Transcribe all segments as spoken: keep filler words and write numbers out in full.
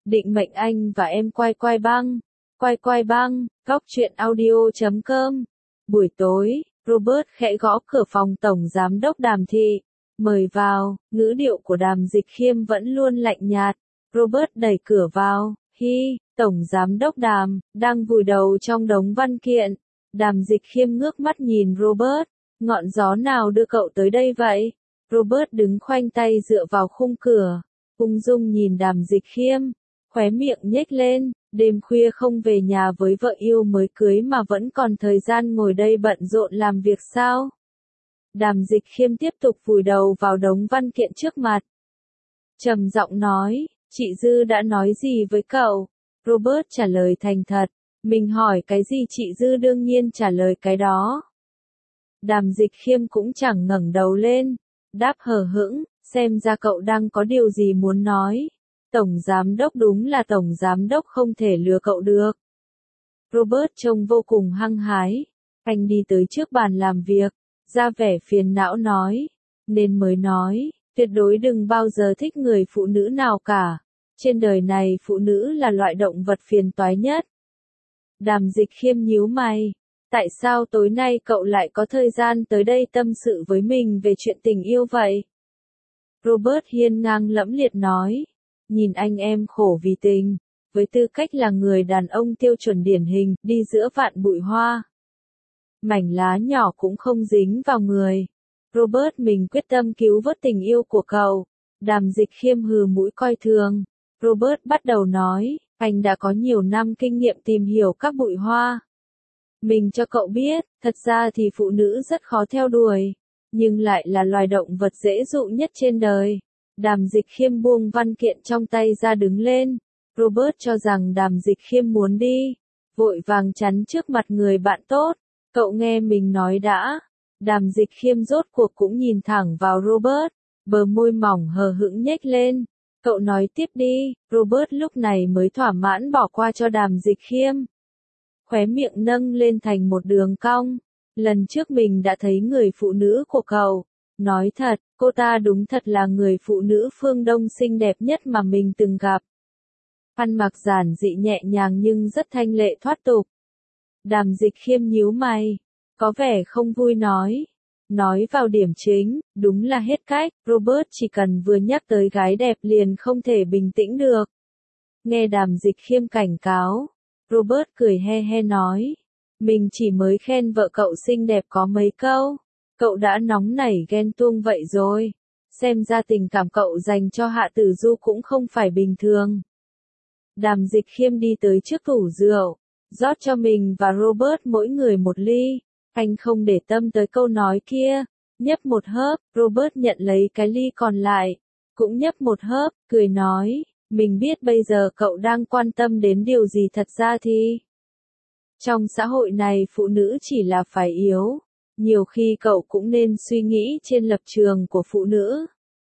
Định mệnh anh và em quay quay băng. Quay quay băng, góc truyện audio chấm com. Buổi tối, Robert khẽ gõ cửa phòng Tổng Giám đốc Đàm Thị. Mời vào, ngữ điệu của Đàm Dịch Khiêm vẫn luôn lạnh nhạt. Robert đẩy cửa vào, hi, Tổng Giám đốc Đàm, đang vùi đầu trong đống văn kiện. Đàm Dịch Khiêm ngước mắt nhìn Robert, ngọn gió nào đưa cậu tới đây vậy? Robert đứng khoanh tay dựa vào khung cửa, ung dung nhìn Đàm Dịch Khiêm, khóe miệng nhếch lên, đêm khuya không về nhà với vợ yêu mới cưới mà vẫn còn thời gian ngồi đây bận rộn làm việc sao? Đàm Dịch Khiêm tiếp tục vùi đầu vào đống văn kiện trước mặt. Trầm giọng nói, chị Dư đã nói gì với cậu? Robert trả lời thành thật, mình hỏi cái gì chị Dư đương nhiên trả lời cái đó. Đàm Dịch Khiêm cũng chẳng ngẩng đầu lên, đáp hờ hững, xem ra cậu đang có điều gì muốn nói. Tổng Giám đốc đúng là Tổng Giám đốc không thể lừa cậu được. Robert trông vô cùng hăng hái, anh đi tới trước bàn làm việc, ra vẻ phiền não nói, nên mới nói, tuyệt đối đừng bao giờ thích người phụ nữ nào cả. Trên đời này phụ nữ là loại động vật phiền toái nhất. Đàm Dịch Khiêm nhíu mày, tại sao tối nay cậu lại có thời gian tới đây tâm sự với mình về chuyện tình yêu vậy? Robert hiên ngang lẫm liệt nói, nhìn anh em khổ vì tình, với tư cách là người đàn ông tiêu chuẩn điển hình, đi giữa vạn bụi hoa. Mảnh lá nhỏ cũng không dính vào người. Robert mình quyết tâm cứu vớt tình yêu của cậu. Đàm Dịch Khiêm hừ mũi coi thường. Robert bắt đầu nói, anh đã có nhiều năm kinh nghiệm tìm hiểu các bụi hoa. Mình cho cậu biết, thật ra thì phụ nữ rất khó theo đuổi, nhưng lại là loài động vật dễ dụ nhất trên đời. Đàm Dịch Khiêm buông văn kiện trong tay ra đứng lên. Robert cho rằng Đàm Dịch Khiêm muốn đi, vội vàng chắn trước mặt người bạn tốt. Cậu nghe mình nói đã. Đàm Dịch Khiêm rốt cuộc cũng nhìn thẳng vào Robert, bờ môi mỏng hờ hững nhếch lên. Cậu nói tiếp đi. Robert lúc này mới thỏa mãn bỏ qua cho Đàm Dịch Khiêm. Khóe miệng nâng lên thành một đường cong. Lần trước mình đã thấy người phụ nữ của cậu. Nói thật, cô ta đúng thật là người phụ nữ phương Đông xinh đẹp nhất mà mình từng gặp. Ăn mặc giản dị nhẹ nhàng nhưng rất thanh lệ thoát tục. Đàm Dịch Khiêm nhíu mày, có vẻ không vui nói. Nói vào điểm chính, đúng là hết cách, Robert chỉ cần vừa nhắc tới gái đẹp liền không thể bình tĩnh được. Nghe Đàm Dịch Khiêm cảnh cáo, Robert cười he he nói, mình chỉ mới khen vợ cậu xinh đẹp có mấy câu, cậu đã nóng nảy ghen tuông vậy rồi, xem ra tình cảm cậu dành cho Hạ Tử Du cũng không phải bình thường. Đàm Dịch Khiêm đi tới trước tủ rượu, rót cho mình và Robert mỗi người một ly. Anh không để tâm tới câu nói kia, nhấp một hớp, Robert nhận lấy cái ly còn lại, cũng nhấp một hớp, cười nói, mình biết bây giờ cậu đang quan tâm đến điều gì thật ra thì. Trong xã hội này phụ nữ chỉ là phải yếu, nhiều khi cậu cũng nên suy nghĩ trên lập trường của phụ nữ.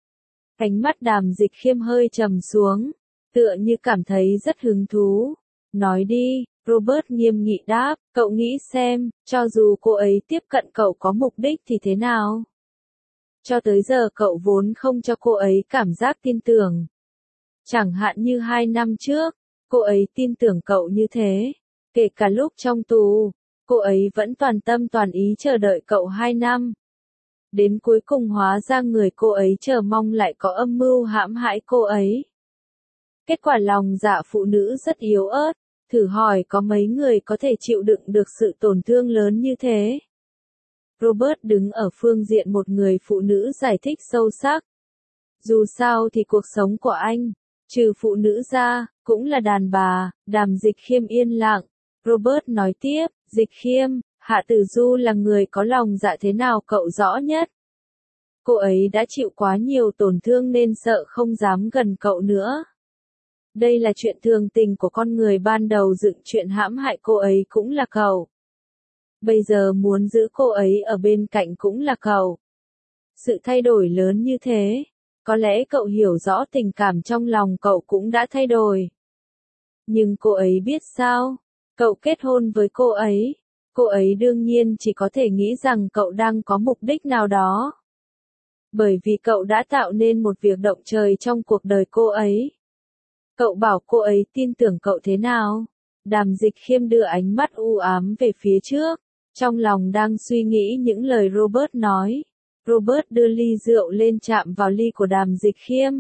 Ánh mắt Đàm Dịch Khiêm hơi trầm xuống, tựa như cảm thấy rất hứng thú. Nói đi. Robert nghiêm nghị đáp, cậu nghĩ xem, cho dù cô ấy tiếp cận cậu có mục đích thì thế nào? Cho tới giờ cậu vốn không cho cô ấy cảm giác tin tưởng. Chẳng hạn như hai năm trước, cô ấy tin tưởng cậu như thế. Kể cả lúc trong tù, cô ấy vẫn toàn tâm toàn ý chờ đợi cậu hai năm. Đến cuối cùng hóa ra người cô ấy chờ mong lại có âm mưu hãm hại cô ấy. Kết quả lòng dạ phụ nữ rất yếu ớt. Thử hỏi có mấy người có thể chịu đựng được sự tổn thương lớn như thế? Robert đứng ở phương diện một người phụ nữ giải thích sâu sắc. Dù sao thì cuộc sống của anh, trừ phụ nữ ra, cũng là đàn bà. Đàm Dịch Khiêm yên lặng. Robert nói tiếp, Dịch Khiêm, Hạ Tử Du là người có lòng dạ thế nào cậu rõ nhất. Cô ấy đã chịu quá nhiều tổn thương nên sợ không dám gần cậu nữa. Đây là chuyện thường tình của con người, ban đầu dựng chuyện hãm hại cô ấy cũng là cậu. Bây giờ muốn giữ cô ấy ở bên cạnh cũng là cậu. Sự thay đổi lớn như thế, có lẽ cậu hiểu rõ tình cảm trong lòng cậu cũng đã thay đổi. Nhưng cô ấy biết sao? Cậu kết hôn với cô ấy, cô ấy đương nhiên chỉ có thể nghĩ rằng cậu đang có mục đích nào đó. Bởi vì cậu đã tạo nên một việc động trời trong cuộc đời cô ấy. Cậu bảo cô ấy tin tưởng cậu thế nào? Đàm Dịch Khiêm đưa ánh mắt u ám về phía trước, trong lòng đang suy nghĩ những lời Robert nói. Robert đưa ly rượu lên chạm vào ly của Đàm Dịch Khiêm.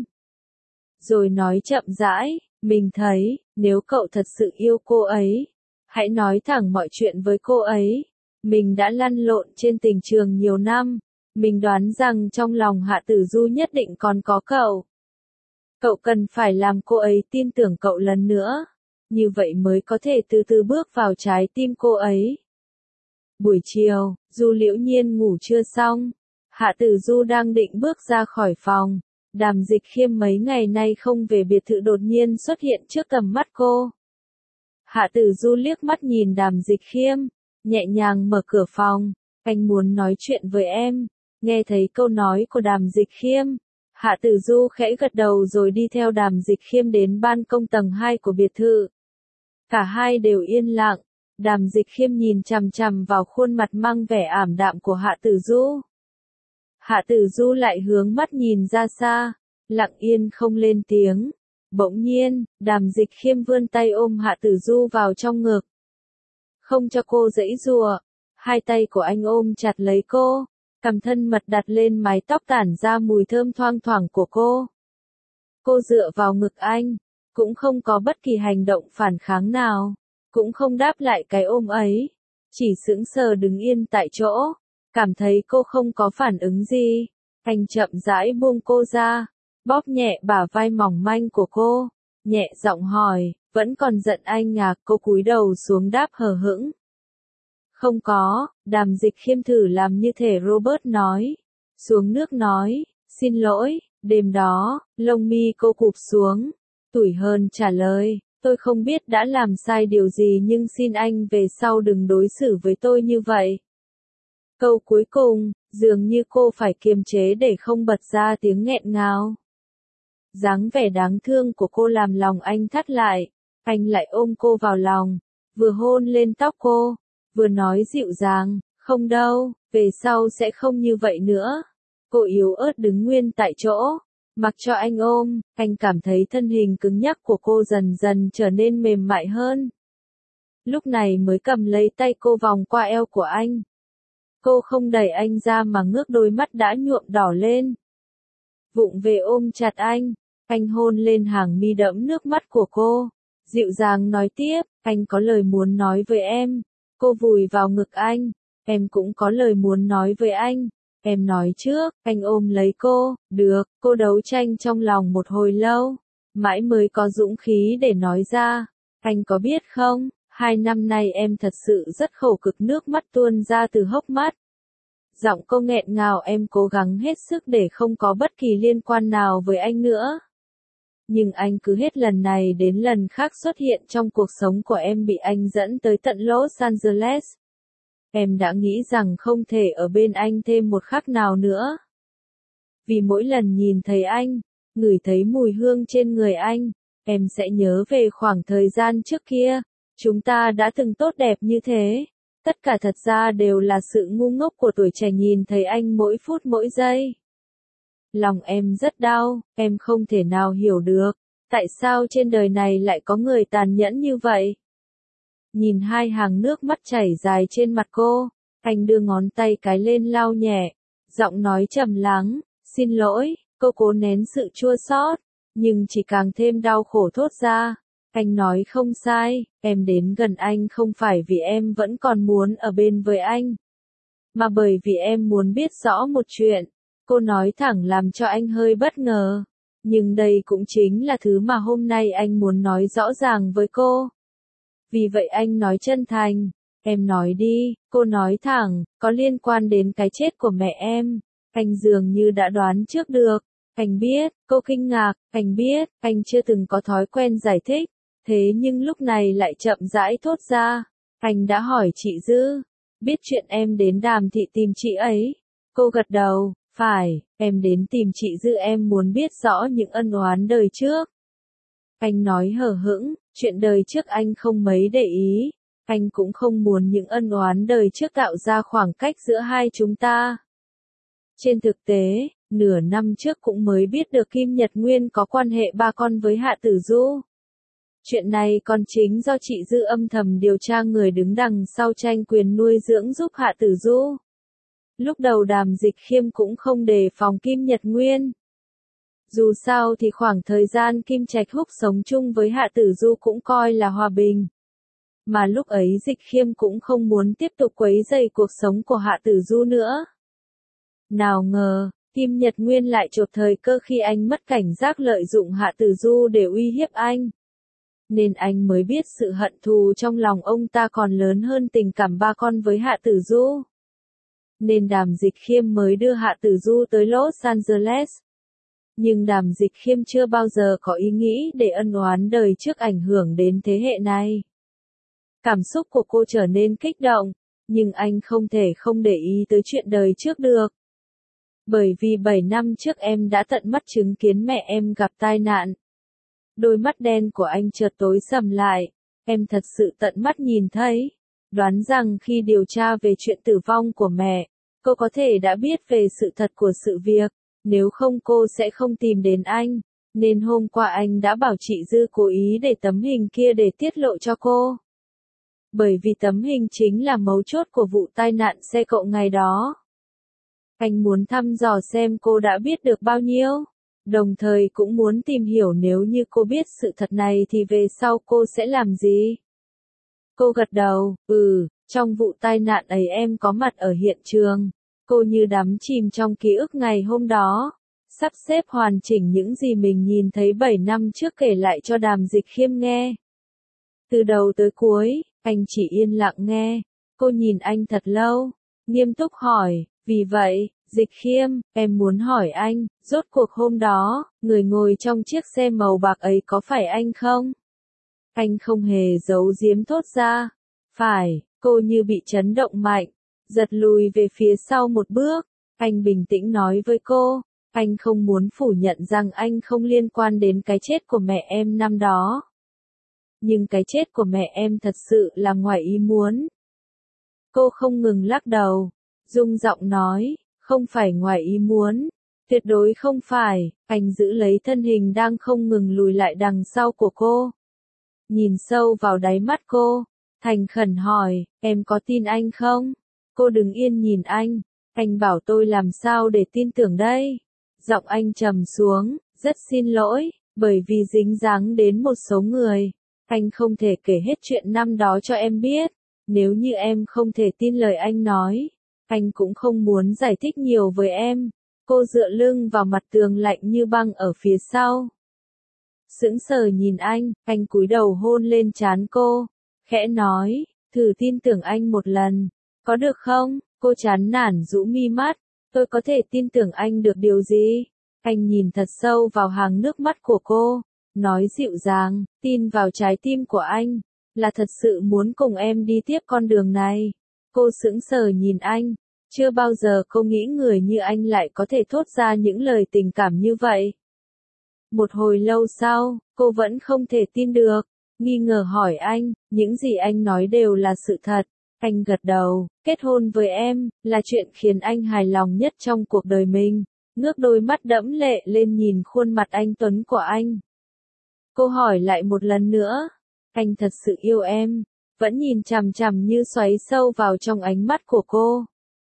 Rồi nói chậm rãi, mình thấy, nếu cậu thật sự yêu cô ấy, hãy nói thẳng mọi chuyện với cô ấy. Mình đã lăn lộn trên tình trường nhiều năm, mình đoán rằng trong lòng Hạ Tử Du nhất định còn có cậu. Cậu cần phải làm cô ấy tin tưởng cậu lần nữa, như vậy mới có thể từ từ bước vào trái tim cô ấy. Buổi chiều, Du Liễu Nhiên ngủ chưa xong, Hạ Tử Du đang định bước ra khỏi phòng. Đàm Dịch Khiêm mấy ngày nay không về biệt thự đột nhiên xuất hiện trước tầm mắt cô. Hạ Tử Du liếc mắt nhìn Đàm Dịch Khiêm, nhẹ nhàng mở cửa phòng. Anh muốn nói chuyện với em. Nghe thấy câu nói của Đàm Dịch Khiêm, Hạ Tử Du khẽ gật đầu rồi đi theo Đàm Dịch Khiêm đến ban công tầng hai của biệt thự. Cả hai đều yên lặng. Đàm Dịch Khiêm nhìn chằm chằm vào khuôn mặt mang vẻ ảm đạm của Hạ Tử Du. Hạ Tử Du lại hướng mắt nhìn ra xa, lặng yên không lên tiếng. Bỗng nhiên, Đàm Dịch Khiêm vươn tay ôm Hạ Tử Du vào trong ngực. Không cho cô giãy giụa, hai tay của anh ôm chặt lấy cô, cằm thân mật đặt lên mái tóc tản ra mùi thơm thoang thoảng của cô. Cô dựa vào ngực anh, cũng không có bất kỳ hành động phản kháng nào, cũng không đáp lại cái ôm ấy, chỉ sững sờ đứng yên tại chỗ. Cảm thấy cô không có phản ứng gì, anh chậm rãi buông cô ra, bóp nhẹ bả vai mỏng manh của cô, nhẹ giọng hỏi, vẫn còn giận anh à? Cô cúi đầu xuống đáp hờ hững. Không có. Đàm Dịch Khiêm thử làm như thể Robert nói, xuống nước nói, xin lỗi. Đêm đó, lông mi cô cụp xuống, tủi hờn trả lời, tôi không biết đã làm sai điều gì nhưng xin anh về sau đừng đối xử với tôi như vậy. Câu cuối cùng, dường như cô phải kiềm chế để không bật ra tiếng nghẹn ngào. Dáng vẻ đáng thương của cô làm lòng anh thắt lại, anh lại ôm cô vào lòng, vừa hôn lên tóc cô, vừa nói dịu dàng, không đâu, về sau sẽ không như vậy nữa. Cô yếu ớt đứng nguyên tại chỗ, mặc cho anh ôm, anh cảm thấy thân hình cứng nhắc của cô dần dần trở nên mềm mại hơn. Lúc này mới cầm lấy tay cô vòng qua eo của anh. Cô không đẩy anh ra mà ngước đôi mắt đã nhuộm đỏ lên. Vụng về ôm chặt anh, anh hôn lên hàng mi đẫm nước mắt của cô, dịu dàng nói tiếp, anh có lời muốn nói với em. Cô vùi vào ngực anh, em cũng có lời muốn nói với anh. Em nói trước. Anh ôm lấy cô, được. Cô đấu tranh trong lòng một hồi lâu, mãi mới có dũng khí để nói ra. Anh có biết không, hai năm nay em thật sự rất khổ cực, nước mắt tuôn ra từ hốc mắt. Giọng cô nghẹn ngào, em cố gắng hết sức để không có bất kỳ liên quan nào với anh nữa. Nhưng anh cứ hết lần này đến lần khác xuất hiện trong cuộc sống của em, bị anh dẫn tới tận Los Angeles. Em đã nghĩ rằng không thể ở bên anh thêm một khắc nào nữa. Vì mỗi lần nhìn thấy anh, ngửi thấy mùi hương trên người anh, em sẽ nhớ về khoảng thời gian trước kia. Chúng ta đã từng tốt đẹp như thế. Tất cả thật ra đều là sự ngu ngốc của tuổi trẻ nhìn thấy anh mỗi phút mỗi giây. Lòng em rất đau, em không thể nào hiểu được, tại sao trên đời này lại có người tàn nhẫn như vậy. Nhìn hai hàng nước mắt chảy dài trên mặt cô, anh đưa ngón tay cái lên lau nhẹ, giọng nói trầm lắng, xin lỗi. Cô cố nén sự chua xót, nhưng chỉ càng thêm đau khổ thốt ra. Anh nói không sai, em đến gần anh không phải vì em vẫn còn muốn ở bên với anh, mà bởi vì em muốn biết rõ một chuyện. Cô nói thẳng làm cho anh hơi bất ngờ, nhưng đây cũng chính là thứ mà hôm nay anh muốn nói rõ ràng với cô. Vì vậy anh nói chân thành, em nói đi. Cô nói thẳng, có liên quan đến cái chết của mẹ em. Anh dường như đã đoán trước được. Anh biết. Cô kinh ngạc, anh biết. Anh chưa từng có thói quen giải thích, thế nhưng lúc này lại chậm rãi thốt ra. Anh đã hỏi chị Dư, biết chuyện em đến Đàm Thị tìm chị ấy. Cô gật đầu, phải, em đến tìm chị Dư, em muốn biết rõ những ân oán đời trước. Anh nói hờ hững, chuyện đời trước anh không mấy để ý, anh cũng không muốn những ân oán đời trước tạo ra khoảng cách giữa hai chúng ta. Trên thực tế, nửa năm trước cũng mới biết được Kim Nhật Nguyên có quan hệ ba con với Hạ Tử Du. Chuyện này còn chính do chị Dư âm thầm điều tra người đứng đằng sau tranh quyền nuôi dưỡng giúp Hạ Tử Du. Lúc đầu Đàm Dịch Khiêm cũng không đề phòng Kim Nhật Nguyên. Dù sao thì khoảng thời gian Kim Trạch Húc sống chung với Hạ Tử Du cũng coi là hòa bình. Mà lúc ấy Dịch Khiêm cũng không muốn tiếp tục quấy rầy cuộc sống của Hạ Tử Du nữa. Nào ngờ, Kim Nhật Nguyên lại chộp thời cơ khi anh mất cảnh giác lợi dụng Hạ Tử Du để uy hiếp anh. Nên anh mới biết sự hận thù trong lòng ông ta còn lớn hơn tình cảm ba con với Hạ Tử Du. Nên Đàm Dịch Khiêm mới đưa Hạ Tử Du tới Los Angeles. Nhưng Đàm Dịch Khiêm chưa bao giờ có ý nghĩ để ân oán đời trước ảnh hưởng đến thế hệ này. Cảm xúc của cô trở nên kích động, nhưng anh không thể không để ý tới chuyện đời trước được. Bởi vì bảy năm trước em đã tận mắt chứng kiến mẹ em gặp tai nạn. Đôi mắt đen của anh chợt tối sầm lại, em thật sự tận mắt nhìn thấy. Đoán rằng khi điều tra về chuyện tử vong của mẹ, cô có thể đã biết về sự thật của sự việc, nếu không cô sẽ không tìm đến anh. Nên hôm qua anh đã bảo chị Dư cố ý để tấm hình kia để tiết lộ cho cô. Bởi vì tấm hình chính là mấu chốt của vụ tai nạn xe cộ ngày đó. Anh muốn thăm dò xem cô đã biết được bao nhiêu, đồng thời cũng muốn tìm hiểu nếu như cô biết sự thật này thì về sau cô sẽ làm gì. Cô gật đầu, ừ, trong vụ tai nạn ấy em có mặt ở hiện trường. Cô như đắm chìm trong ký ức ngày hôm đó, sắp xếp hoàn chỉnh những gì mình nhìn thấy bảy năm trước kể lại cho Đàm Dịch Khiêm nghe. Từ đầu tới cuối, anh chỉ yên lặng nghe. Cô nhìn anh thật lâu, nghiêm túc hỏi, vì vậy, Dịch Khiêm, em muốn hỏi anh, rốt cuộc hôm đó, người ngồi trong chiếc xe màu bạc ấy có phải anh không? Anh không hề giấu giếm thốt ra. Phải, cô như bị chấn động mạnh, giật lùi về phía sau một bước. Anh bình tĩnh nói với cô, anh không muốn phủ nhận rằng anh không liên quan đến cái chết của mẹ em năm đó. Nhưng cái chết của mẹ em thật sự là ngoài ý muốn. Cô không ngừng lắc đầu, rung giọng nói, không phải ngoài ý muốn, tuyệt đối không phải. Anh giữ lấy thân hình đang không ngừng lùi lại đằng sau của cô. Nhìn sâu vào đáy mắt cô, thành khẩn hỏi, em có tin anh không? Cô đứng yên nhìn anh, anh bảo tôi làm sao để tin tưởng đây? Giọng anh trầm xuống, rất xin lỗi, bởi vì dính dáng đến một số người. Anh không thể kể hết chuyện năm đó cho em biết, nếu như em không thể tin lời anh nói, anh cũng không muốn giải thích nhiều với em. Cô dựa lưng vào mặt tường lạnh như băng ở phía sau. Sững sờ nhìn anh, anh cúi đầu hôn lên trán cô, khẽ nói, thử tin tưởng anh một lần, có được không? Cô chán nản rũ mi mắt, tôi có thể tin tưởng anh được điều gì? Anh nhìn thật sâu vào hàng nước mắt của cô, nói dịu dàng, tin vào trái tim của anh, là thật sự muốn cùng em đi tiếp con đường này. Cô sững sờ nhìn anh, chưa bao giờ cô nghĩ người như anh lại có thể thốt ra những lời tình cảm như vậy. Một hồi lâu sau, cô vẫn không thể tin được, nghi ngờ hỏi anh, những gì anh nói đều là sự thật. Anh gật đầu, kết hôn với em, là chuyện khiến anh hài lòng nhất trong cuộc đời mình. Ngước đôi mắt đẫm lệ lên nhìn khuôn mặt anh tuấn của anh. Cô hỏi lại một lần nữa, anh thật sự yêu em, vẫn nhìn chằm chằm như xoáy sâu vào trong ánh mắt của cô.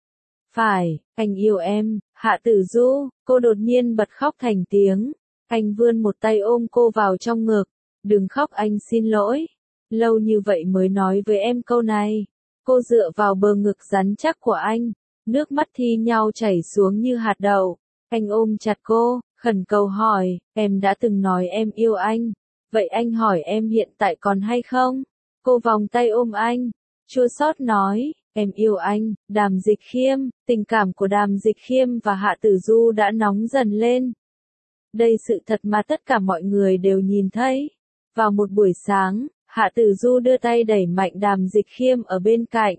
Phải, anh yêu em, Hạ Tử Du. Cô đột nhiên bật khóc thành tiếng. Anh vươn một tay ôm cô vào trong ngực. Đừng khóc, anh xin lỗi. Lâu như vậy mới nói với em câu này. Cô dựa vào bờ ngực rắn chắc của anh, nước mắt thi nhau chảy xuống như hạt đậu. Anh ôm chặt cô, khẩn cầu hỏi, em đã từng nói em yêu anh, vậy anh hỏi em hiện tại còn hay không? Cô vòng tay ôm anh, chua xót nói, em yêu anh. Đàm Dịch Khiêm. Tình cảm của Đàm Dịch Khiêm và Hạ Tử Du đã nóng dần lên. Đây sự thật mà tất cả mọi người đều nhìn thấy. Vào một buổi sáng, Hạ Tử Du đưa tay đẩy mạnh Đàm Dịch Khiêm ở bên cạnh.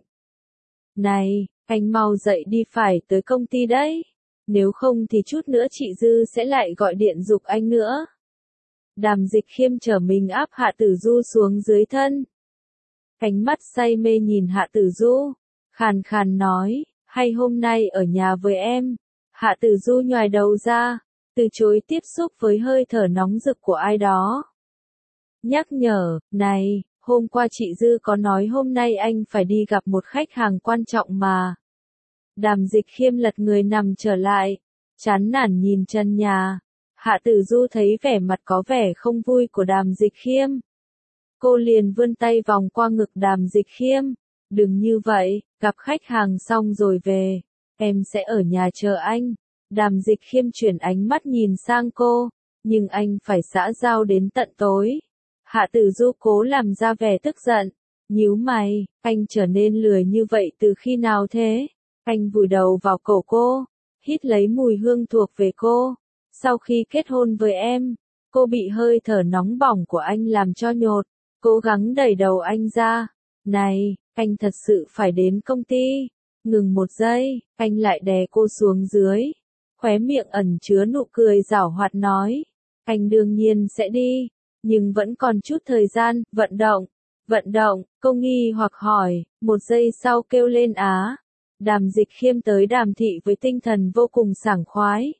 Này, anh mau dậy đi, phải tới công ty đấy. Nếu không thì chút nữa chị Dư sẽ lại gọi điện giục anh nữa. Đàm Dịch Khiêm trở mình áp Hạ Tử Du xuống dưới thân. Ánh mắt say mê nhìn Hạ Tử Du, khàn khàn nói, hay hôm nay ở nhà với em. Hạ Tử Du nhoài đầu ra, từ chối tiếp xúc với hơi thở nóng rực của ai đó. nhắc nhở, này, hôm qua chị Dư có nói hôm nay anh phải đi gặp một khách hàng quan trọng mà. Đàm Dịch Khiêm lật người nằm trở lại, chán nản nhìn chân nhà. Hạ Tử Du thấy vẻ mặt có vẻ không vui của Đàm Dịch Khiêm. Cô liền vươn tay vòng qua ngực Đàm Dịch Khiêm. Đừng như vậy, gặp khách hàng xong rồi về. Em sẽ ở nhà chờ anh. Đàm Dịch Khiêm chuyển ánh mắt nhìn sang cô. Nhưng anh phải xã giao đến tận tối. Hạ Tử Du cố làm ra vẻ tức giận. Nhíu mày, anh trở nên lười như vậy từ khi nào thế? Anh vùi đầu vào cổ cô. Hít lấy mùi hương thuộc về cô. Sau khi kết hôn với em, cô bị hơi thở nóng bỏng của anh làm cho nhột. Cố gắng đẩy đầu anh ra. Này, anh thật sự phải đến công ty. Ngừng một giây, anh lại đè cô xuống dưới. Khóe miệng ẩn chứa nụ cười giảo hoạt nói. Anh đương nhiên sẽ đi. Nhưng vẫn còn chút thời gian, vận động. Vận động, cô nghi hoặc hỏi, một giây sau kêu lên á. Đàm Dịch Khiêm tới Đàm thị với tinh thần vô cùng sảng khoái.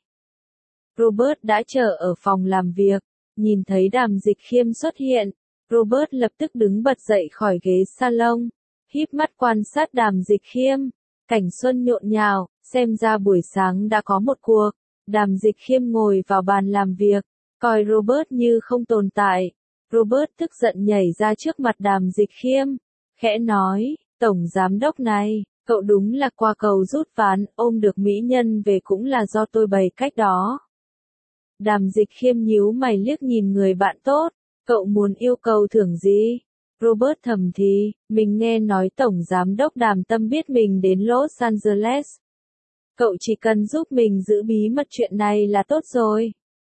Robert đã chờ ở phòng làm việc, nhìn thấy Đàm Dịch Khiêm xuất hiện, Robert lập tức đứng bật dậy khỏi ghế salon, híp mắt quan sát Đàm Dịch Khiêm. Cảnh xuân nhộn nhào, xem ra buổi sáng đã có một cuộc. Đàm Dịch Khiêm ngồi vào bàn làm việc, coi Robert như không tồn tại. Robert tức giận nhảy ra trước mặt Đàm Dịch Khiêm, khẽ nói, Tổng Giám đốc này, cậu đúng là qua cầu rút ván, ôm được mỹ nhân về cũng là do tôi bày cách đó. Đàm Dịch Khiêm nhíu mày liếc nhìn người bạn tốt, cậu muốn yêu cầu thưởng gì? Robert thầm thì, mình nghe nói Tổng Giám đốc Đàm Tâm biết mình đến Los Angeles. Cậu chỉ cần giúp mình giữ bí mật chuyện này là tốt rồi.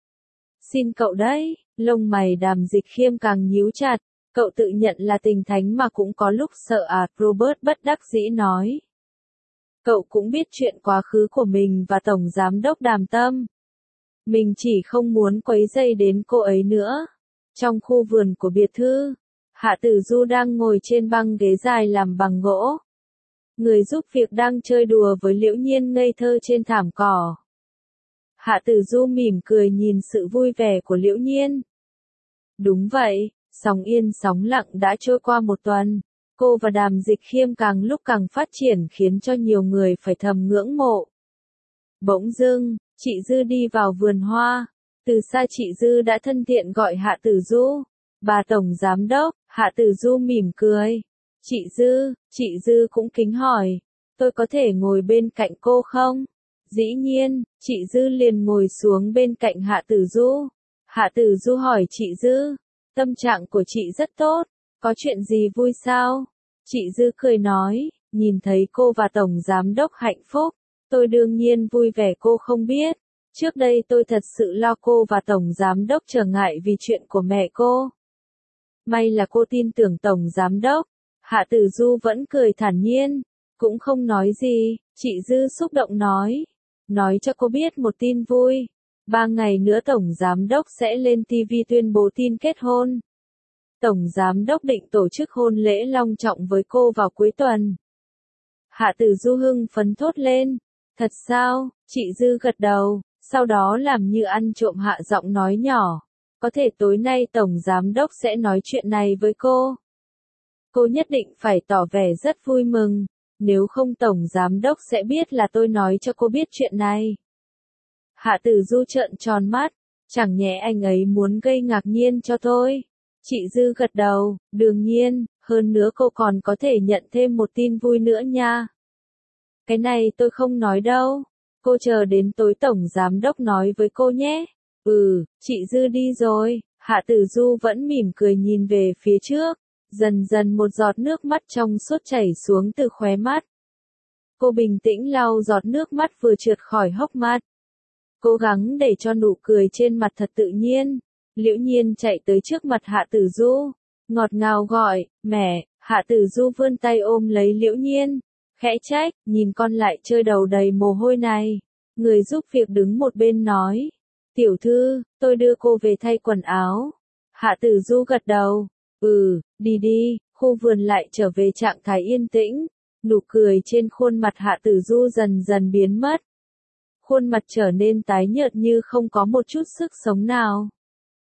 Xin cậu đấy, lông mày Đàm Dịch Khiêm càng nhíu chặt, cậu tự nhận là tình thánh mà cũng có lúc sợ à, Robert bất đắc dĩ nói. Cậu cũng biết chuyện quá khứ của mình và Tổng Giám đốc Đàm Tâm. Mình chỉ không muốn quấy rầy đến cô ấy nữa. Trong khu vườn của biệt thự, Hạ Tử Du đang ngồi trên băng ghế dài làm bằng gỗ. Người giúp việc đang chơi đùa với Liễu Nhiên ngây thơ trên thảm cỏ. Hạ Tử Du mỉm cười nhìn sự vui vẻ của Liễu Nhiên. Đúng vậy, sóng yên sóng lặng đã trôi qua một tuần. Cô và Đàm Dịch Khiêm càng lúc càng phát triển khiến cho nhiều người phải thầm ngưỡng mộ. Bỗng dưng, chị Dư đi vào vườn hoa. Từ xa chị Dư đã thân thiện gọi Hạ Tử Du. Bà Tổng Giám đốc, Hạ Tử Du mỉm cười. Chị Dư, chị Dư cũng kính hỏi. Tôi có thể ngồi bên cạnh cô không? Dĩ nhiên, chị Dư liền ngồi xuống bên cạnh Hạ Tử Du. Hạ Tử Du hỏi chị Dư. Tâm trạng của chị rất tốt. Có chuyện gì vui sao? Chị Dư cười nói, nhìn thấy cô và Tổng Giám đốc hạnh phúc. Tôi đương nhiên vui vẻ cô không biết. Trước đây tôi thật sự lo cô và Tổng Giám đốc trở ngại vì chuyện của mẹ cô. May là cô tin tưởng Tổng Giám đốc. Hạ Tử Du vẫn cười thản nhiên, cũng không nói gì. Chị Dư xúc động nói. Nói cho cô biết một tin vui. Ba ngày nữa Tổng Giám đốc sẽ lên ti vi tuyên bố tin kết hôn. Tổng Giám đốc định tổ chức hôn lễ long trọng với cô vào cuối tuần. Hạ Tử Du hưng phấn thốt lên. Thật sao? Chị Dư gật đầu, sau đó làm như ăn trộm hạ giọng nói nhỏ. Có thể tối nay Tổng Giám đốc sẽ nói chuyện này với cô. Cô nhất định phải tỏ vẻ rất vui mừng. Nếu không Tổng Giám đốc sẽ biết là tôi nói cho cô biết chuyện này. Hạ Tử Du trợn tròn mắt. Chẳng nhẽ anh ấy muốn gây ngạc nhiên cho tôi. Chị Dư gật đầu, đương nhiên, hơn nữa cô còn có thể nhận thêm một tin vui nữa nha. Cái này tôi không nói đâu. Cô chờ đến tối Tổng Giám đốc nói với cô nhé. Ừ, chị Dư đi rồi. Hạ Tử Du vẫn mỉm cười nhìn về phía trước. Dần dần một giọt nước mắt trong suốt chảy xuống từ khóe mắt. Cô bình tĩnh lau giọt nước mắt vừa trượt khỏi hốc mắt. Cố gắng để cho nụ cười trên mặt thật tự nhiên. Liễu Nhiên chạy tới trước mặt Hạ Tử Du. Ngọt ngào gọi, mẹ. Hạ Tử Du vươn tay ôm lấy Liễu Nhiên. Khẽ trách, nhìn con lại chơi đầu đầy mồ hôi này. Người giúp việc đứng một bên nói. Tiểu thư, tôi đưa cô về thay quần áo. Hạ Tử Du gật đầu. Ừ, đi đi, khu vườn lại trở về trạng thái yên tĩnh. Nụ cười trên khuôn mặt Hạ Tử Du dần dần biến mất. Khuôn mặt trở nên tái nhợt như không có một chút sức sống nào.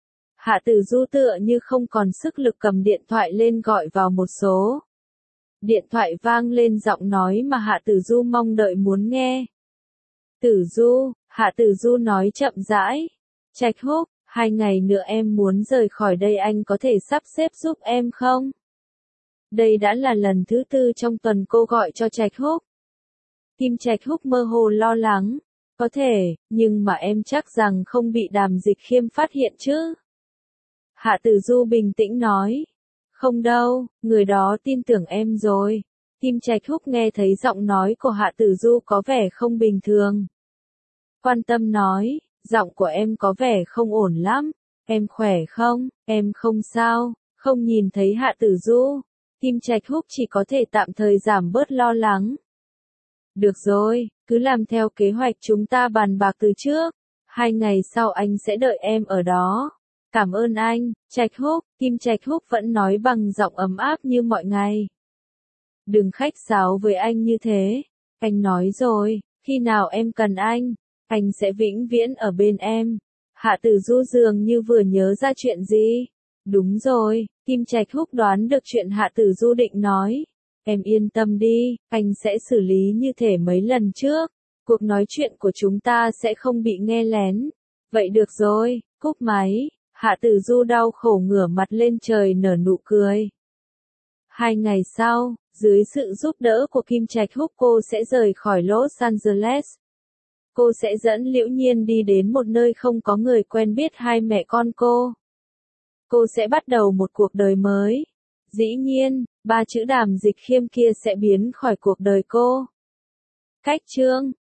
Hạ Tử Du tựa như không còn sức lực cầm điện thoại lên gọi vào một số. Điện thoại vang lên giọng nói mà Hạ Tử Du mong đợi muốn nghe. Tử Du, Hạ Tử Du nói chậm rãi. Trạch Húc, hai ngày nữa em muốn rời khỏi đây, anh có thể sắp xếp giúp em không? Đây đã là lần thứ tư trong tuần cô gọi cho Trạch Húc. Tim Trạch Húc mơ hồ lo lắng. Có thể, nhưng mà em chắc rằng không bị Đàm Dịch Khiêm phát hiện chứ? Hạ Tử Du bình tĩnh nói. Không đâu, người đó tin tưởng em rồi. Tim Trạch Húc nghe thấy giọng nói của Hạ Tử Du có vẻ không bình thường. Quan tâm nói, giọng của em có vẻ không ổn lắm. Em khỏe không? Em không sao. Không nhìn thấy Hạ Tử Du. Tim Trạch Húc chỉ có thể tạm thời giảm bớt lo lắng. Được rồi, cứ làm theo kế hoạch chúng ta bàn bạc từ trước. Hai ngày sau anh sẽ đợi em ở đó. Cảm ơn anh, Trạch Húc. Tim Trạch Húc vẫn nói bằng giọng ấm áp như mọi ngày. Đừng khách sáo với anh như thế. Anh nói rồi, khi nào em cần anh, anh sẽ vĩnh viễn ở bên em. Hạ Tử Du dường như vừa nhớ ra chuyện gì. Đúng rồi, Tim Trạch Húc đoán được chuyện Hạ Tử Du định nói. Em yên tâm đi, anh sẽ xử lý như thể mấy lần trước. Cuộc nói chuyện của chúng ta sẽ không bị nghe lén. Vậy được rồi, cúp máy. Hạ Tử Du đau khổ ngửa mặt lên trời nở nụ cười. Hai ngày sau, dưới sự giúp đỡ của Kim Trạch Húc, cô sẽ rời khỏi Los Angeles. Cô sẽ dẫn Liễu Nhiên đi đến một nơi không có người quen biết hai mẹ con cô. Cô sẽ bắt đầu một cuộc đời mới. Dĩ nhiên, ba chữ Đàm Dịch Khiêm kia sẽ biến khỏi cuộc đời cô. Cách chương